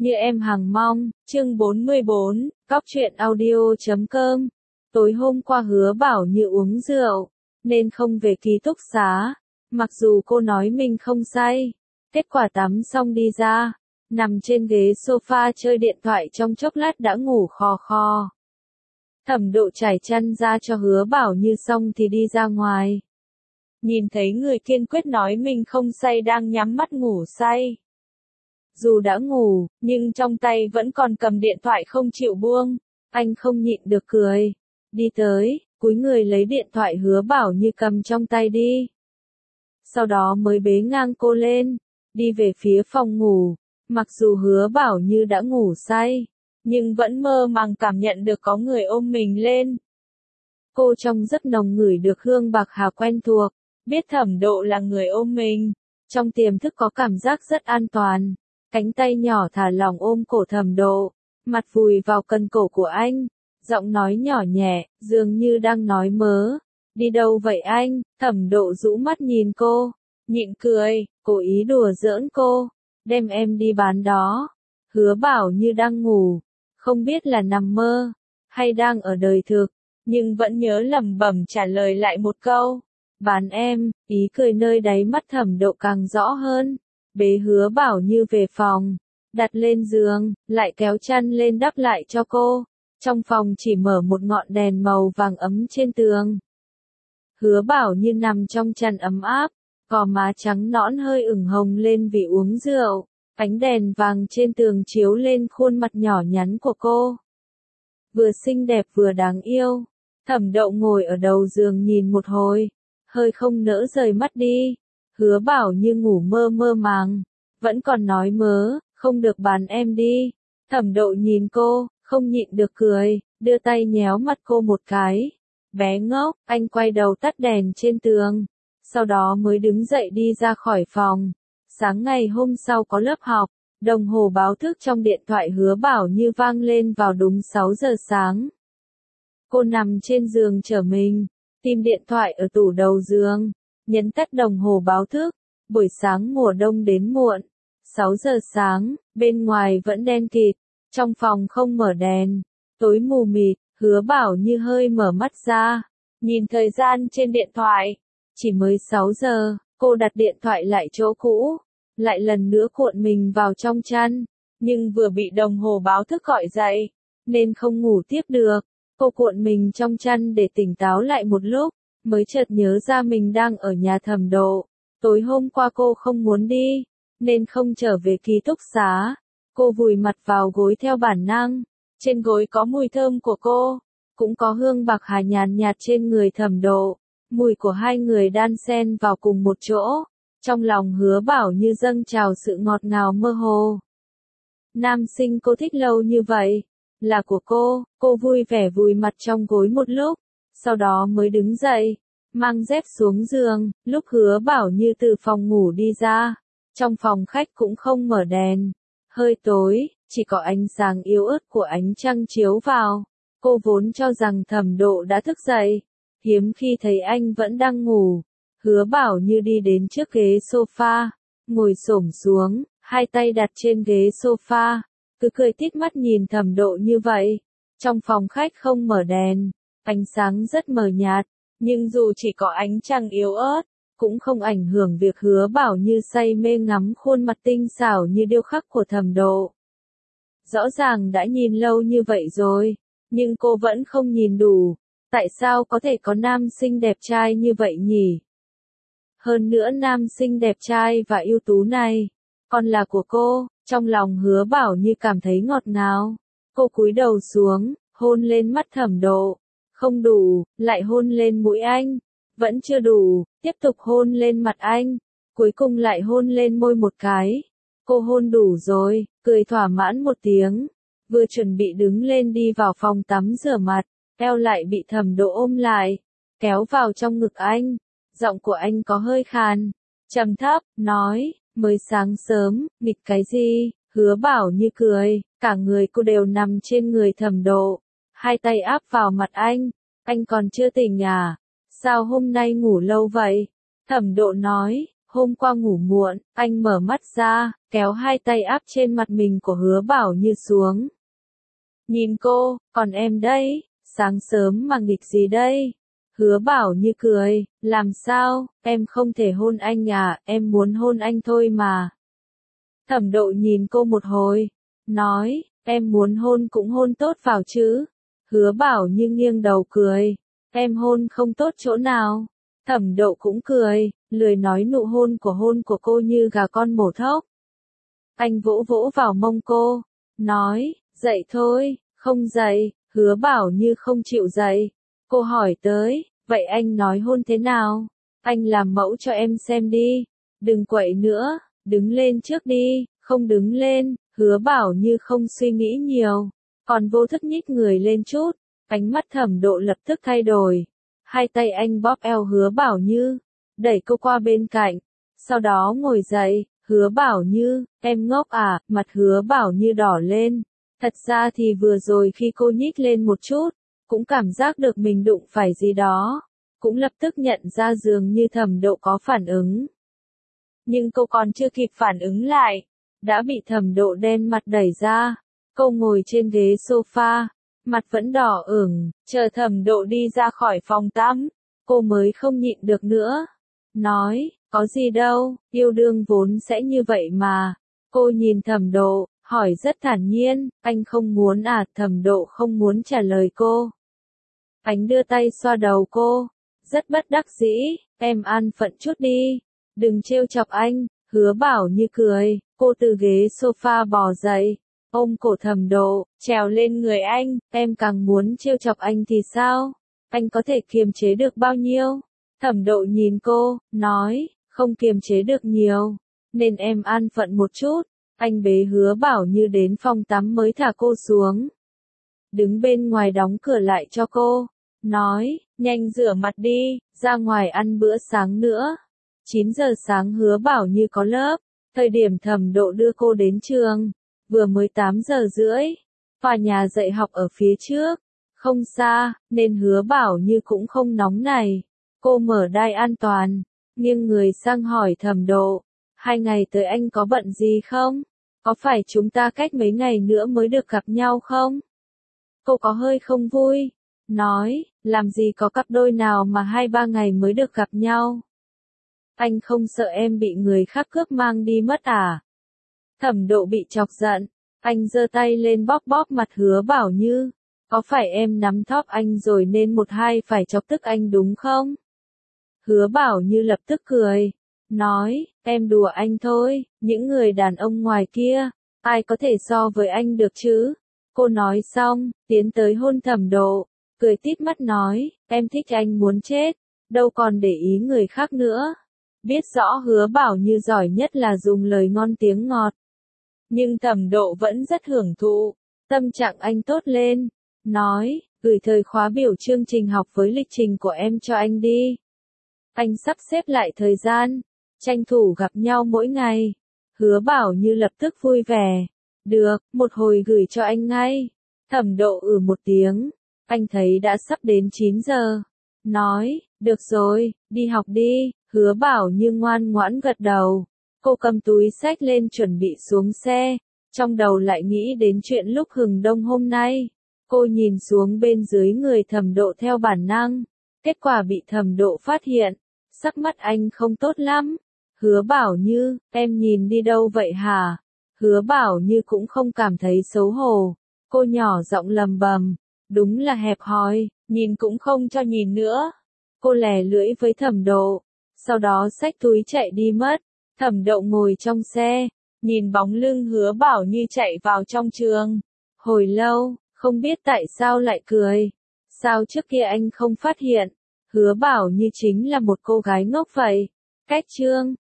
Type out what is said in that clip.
Như em hằng mong, chương 44, Cóc truyện audio.com. Tối hôm qua Hứa Bảo Như uống rượu, nên không về ký túc xá. Mặc dù cô nói mình không say, kết quả tắm xong đi ra, nằm trên ghế sofa chơi điện thoại trong chốc lát đã ngủ khò khò. Thẩm Độ trải chăn ra cho Hứa Bảo Như xong thì đi ra ngoài. Nhìn thấy người kiên quyết nói mình không say đang nhắm mắt ngủ say. Dù đã ngủ, nhưng trong tay vẫn còn cầm điện thoại không chịu buông, anh không nhịn được cười. Đi tới, cúi người lấy điện thoại Hứa Bảo Như cầm trong tay đi. Sau đó mới bế ngang cô lên, đi về phía phòng ngủ. Mặc dù Hứa Bảo Như đã ngủ say, nhưng vẫn mơ màng cảm nhận được có người ôm mình lên. Cô trong giấc nồng ngửi được hương bạc hà quen thuộc, biết Thẩm Độ là người ôm mình. Trong tiềm thức có cảm giác rất an toàn. Cánh tay nhỏ thả lỏng ôm cổ Thẩm Độ, mặt vùi vào cần cổ của anh, giọng nói nhỏ nhẹ, dường như đang nói mớ. Đi đâu vậy anh? Thẩm Độ rũ mắt nhìn cô, nhịn cười, cố ý đùa giỡn cô. Đem em đi bán đó. Hứa Bảo Như đang ngủ, không biết là nằm mơ, hay đang ở đời thực, nhưng vẫn nhớ lẩm bẩm trả lời lại một câu. Bán em, ý cười nơi đáy mắt Thẩm Độ càng rõ hơn. Bế Hứa Bảo Như về phòng, đặt lên giường, lại kéo chăn lên đắp lại cho cô. Trong phòng chỉ mở một ngọn đèn màu vàng ấm trên tường. Hứa Bảo Như nằm trong chăn ấm áp, gò má trắng nõn hơi ửng hồng lên vì uống rượu. Ánh đèn vàng trên tường chiếu lên khuôn mặt nhỏ nhắn của cô. Vừa xinh đẹp vừa đáng yêu. Thẩm Độ ngồi ở đầu giường nhìn một hồi, hơi không nỡ rời mắt đi. Hứa Bảo Như ngủ mơ mơ màng, vẫn còn nói mớ, không được bán em đi. Thẩm Độ nhìn cô, không nhịn được cười, đưa tay nhéo mặt cô một cái. Bé ngốc, anh quay đầu tắt đèn trên tường, sau đó mới đứng dậy đi ra khỏi phòng. Sáng ngày hôm sau có lớp học, đồng hồ báo thức trong điện thoại Hứa Bảo Như vang lên vào đúng 6 giờ sáng. Cô nằm trên giường trở mình, tìm điện thoại ở tủ đầu giường, nhấn tắt đồng hồ báo thức. Buổi sáng mùa đông đến muộn, 6 giờ sáng, bên ngoài vẫn đen kịt, trong phòng không mở đèn, tối mù mịt. Hứa Bảo Như hơi mở mắt ra, nhìn thời gian trên điện thoại, chỉ mới 6 giờ. Cô đặt điện thoại lại chỗ cũ, lại lần nữa cuộn mình vào trong chăn, nhưng vừa bị đồng hồ báo thức gọi dậy, nên không ngủ tiếp được. Cô cuộn mình trong chăn để tỉnh táo lại một lúc, mới chợt nhớ ra mình đang ở nhà Thẩm Độ. Tối hôm qua cô không muốn đi, nên không trở về ký túc xá. Cô vùi mặt vào gối theo bản năng, trên gối có mùi thơm của cô, cũng có hương bạc hà nhàn nhạt trên người Thẩm Độ. Mùi của hai người đan xen vào cùng một chỗ, trong lòng Hứa Bảo Như dâng trào sự ngọt ngào mơ hồ. Nam sinh cô thích lâu như vậy, là của cô vui vẻ vùi mặt trong gối một lúc, sau đó mới đứng dậy, mang dép xuống giường. Lúc Hứa Bảo Như từ phòng ngủ đi ra, trong phòng khách cũng không mở đèn, hơi tối, chỉ có ánh sáng yếu ớt của ánh trăng chiếu vào. Cô vốn cho rằng Thẩm Độ đã thức dậy, hiếm khi thấy anh vẫn đang ngủ. Hứa Bảo Như đi đến trước ghế sofa, ngồi xổm xuống, hai tay đặt trên ghế sofa, cứ cười tít mắt nhìn Thẩm Độ như vậy. Trong phòng khách không mở đèn, ánh sáng rất mờ nhạt, nhưng dù chỉ có ánh trăng yếu ớt, cũng không ảnh hưởng việc Hứa Bảo Như say mê ngắm khuôn mặt tinh xảo như điêu khắc của Thẩm Độ. Rõ ràng đã nhìn lâu như vậy rồi, nhưng cô vẫn không nhìn đủ. Tại sao có thể có nam sinh đẹp trai như vậy nhỉ? Hơn nữa nam sinh đẹp trai và ưu tú này, còn là của cô. Trong lòng Hứa Bảo Như cảm thấy ngọt ngào. Cô cúi đầu xuống, hôn lên mắt Thẩm Độ. Không đủ, lại hôn lên mũi anh. Vẫn chưa đủ, tiếp tục hôn lên mặt anh. Cuối cùng lại hôn lên môi một cái. Cô hôn đủ rồi, cười thỏa mãn một tiếng. Vừa chuẩn bị đứng lên đi vào phòng tắm rửa mặt, eo lại bị Thẩm Độ ôm lại, kéo vào trong ngực anh. Giọng của anh có hơi khàn, trầm thấp, nói, mới sáng sớm, nghịch cái gì? Hứa Bảo Như cười, cả người cô đều nằm trên người Thẩm Độ, hai tay áp vào mặt anh còn chưa tỉnh à? Sao hôm nay ngủ lâu vậy? Thẩm Độ nói, Hôm qua ngủ muộn, anh mở mắt ra, kéo hai tay áp trên mặt mình của Hứa Bảo Như xuống. Nhìn cô, còn em đây, sáng sớm mà nghịch gì đây? Hứa Bảo Như cười, làm sao, em không thể hôn anh à, em muốn hôn anh thôi mà. Thẩm Độ nhìn cô một hồi, nói, em muốn hôn cũng hôn tốt vào chứ. Hứa Bảo Như nghiêng đầu cười, em hôn không tốt chỗ nào. Thẩm Độ cũng cười, lười nói nụ hôn của cô như gà con mổ thóc. Anh vỗ vỗ vào mông cô, nói, dậy thôi, không dậy. Hứa Bảo Như không chịu dậy. Cô hỏi tới, vậy anh nói hôn thế nào? Anh làm mẫu cho em xem đi. Đừng quậy nữa, đứng lên trước đi. Không đứng lên. Hứa Bảo Như không suy nghĩ nhiều, còn vô thức nhích người lên chút. Ánh mắt Thẩm Độ lập tức thay đổi. Hai tay anh bóp eo Hứa Bảo Như, đẩy cô qua bên cạnh, sau đó ngồi dậy. Hứa Bảo Như, em ngốc à? Mặt Hứa Bảo Như đỏ lên. Thật ra thì vừa rồi khi cô nhích lên một chút, cũng cảm giác được mình đụng phải gì đó, cũng lập tức nhận ra dường như Thẩm Độ có phản ứng. Nhưng cô còn chưa kịp phản ứng lại, đã bị Thẩm Độ đen mặt đẩy ra. Cô ngồi trên ghế sofa, mặt vẫn đỏ ửng, chờ Thẩm Độ đi ra khỏi phòng tắm, cô mới không nhịn được nữa. Nói, có gì đâu, yêu đương vốn sẽ như vậy mà. Cô nhìn Thẩm Độ, hỏi rất thản nhiên, anh không muốn à? Thẩm Độ không muốn trả lời cô. Anh đưa tay xoa đầu cô, rất bất đắc dĩ, em an phận chút đi, đừng trêu chọc anh. Hứa Bảo Như cười, cô từ ghế sofa bò dậy, ôm cổ Thẩm Độ, trèo lên người anh, em càng muốn trêu chọc anh thì sao? Anh có thể kiềm chế được bao nhiêu? Thẩm Độ nhìn cô, nói, không kiềm chế được nhiều, nên em an phận một chút. Anh bế Hứa Bảo Như đến phòng tắm mới thả cô xuống. Đứng bên ngoài đóng cửa lại cho cô, nói, nhanh rửa mặt đi, ra ngoài ăn bữa sáng nữa. 9 giờ sáng Hứa Bảo Như có lớp, thời điểm Thẩm Độ đưa cô đến trường, vừa mới 8 giờ rưỡi. Tòa nhà dạy học ở phía trước, không xa, nên Hứa Bảo Như cũng không nóng này. Cô mở đai an toàn, nghiêng người sang hỏi Thẩm Độ, 2 ngày tới anh có bận gì không? Có phải chúng ta cách mấy ngày nữa mới được gặp nhau không? Cô có hơi không vui, nói, làm gì có cặp đôi nào mà 2-3 ngày mới được gặp nhau? Anh không sợ em bị người khác cướp mang đi mất à? Thẩm Độ bị chọc giận, anh giơ tay lên bóp bóp mặt Hứa Bảo Như, có phải em nắm thóp anh rồi nên một hai phải chọc tức anh đúng không? Hứa Bảo Như lập tức cười, nói, em đùa anh thôi, những người đàn ông ngoài kia, ai có thể so với anh được chứ? Cô nói xong, tiến tới hôn Thẩm Độ, cười tít mắt nói, em thích anh muốn chết, đâu còn để ý người khác nữa. Biết rõ Hứa Bảo Như giỏi nhất là dùng lời ngon tiếng ngọt. Nhưng Thẩm Độ vẫn rất hưởng thụ, tâm trạng anh tốt lên, nói, gửi thời khóa biểu chương trình học với lịch trình của em cho anh đi. Anh sắp xếp lại thời gian, tranh thủ gặp nhau mỗi ngày. Hứa Bảo Như lập tức vui vẻ. Được, một hồi gửi cho anh ngay. Thẩm Độ một tiếng. Anh thấy đã sắp đến 9 giờ. Nói, được rồi, đi học đi. Hứa Bảo Như ngoan ngoãn gật đầu. Cô cầm túi xách lên chuẩn bị xuống xe. Trong đầu lại nghĩ đến chuyện lúc hừng đông hôm nay. Cô nhìn xuống bên dưới người Thẩm Độ theo bản năng. Kết quả bị Thẩm Độ phát hiện. Sắc mắt anh không tốt lắm. Hứa Bảo Như, em nhìn đi đâu vậy hả? Hứa Bảo Như cũng không cảm thấy xấu hổ. Cô nhỏ giọng lầm bầm. Đúng là hẹp hòi, nhìn cũng không cho nhìn nữa. Cô lè lưỡi với Thẩm Độ. Sau đó xách túi chạy đi mất. Thẩm Độ ngồi trong xe, nhìn bóng lưng Hứa Bảo Như chạy vào trong trường. Hồi lâu, không biết tại sao lại cười. Sao trước kia anh không phát hiện? Hứa Bảo Như chính là một cô gái ngốc vậy. Cách chương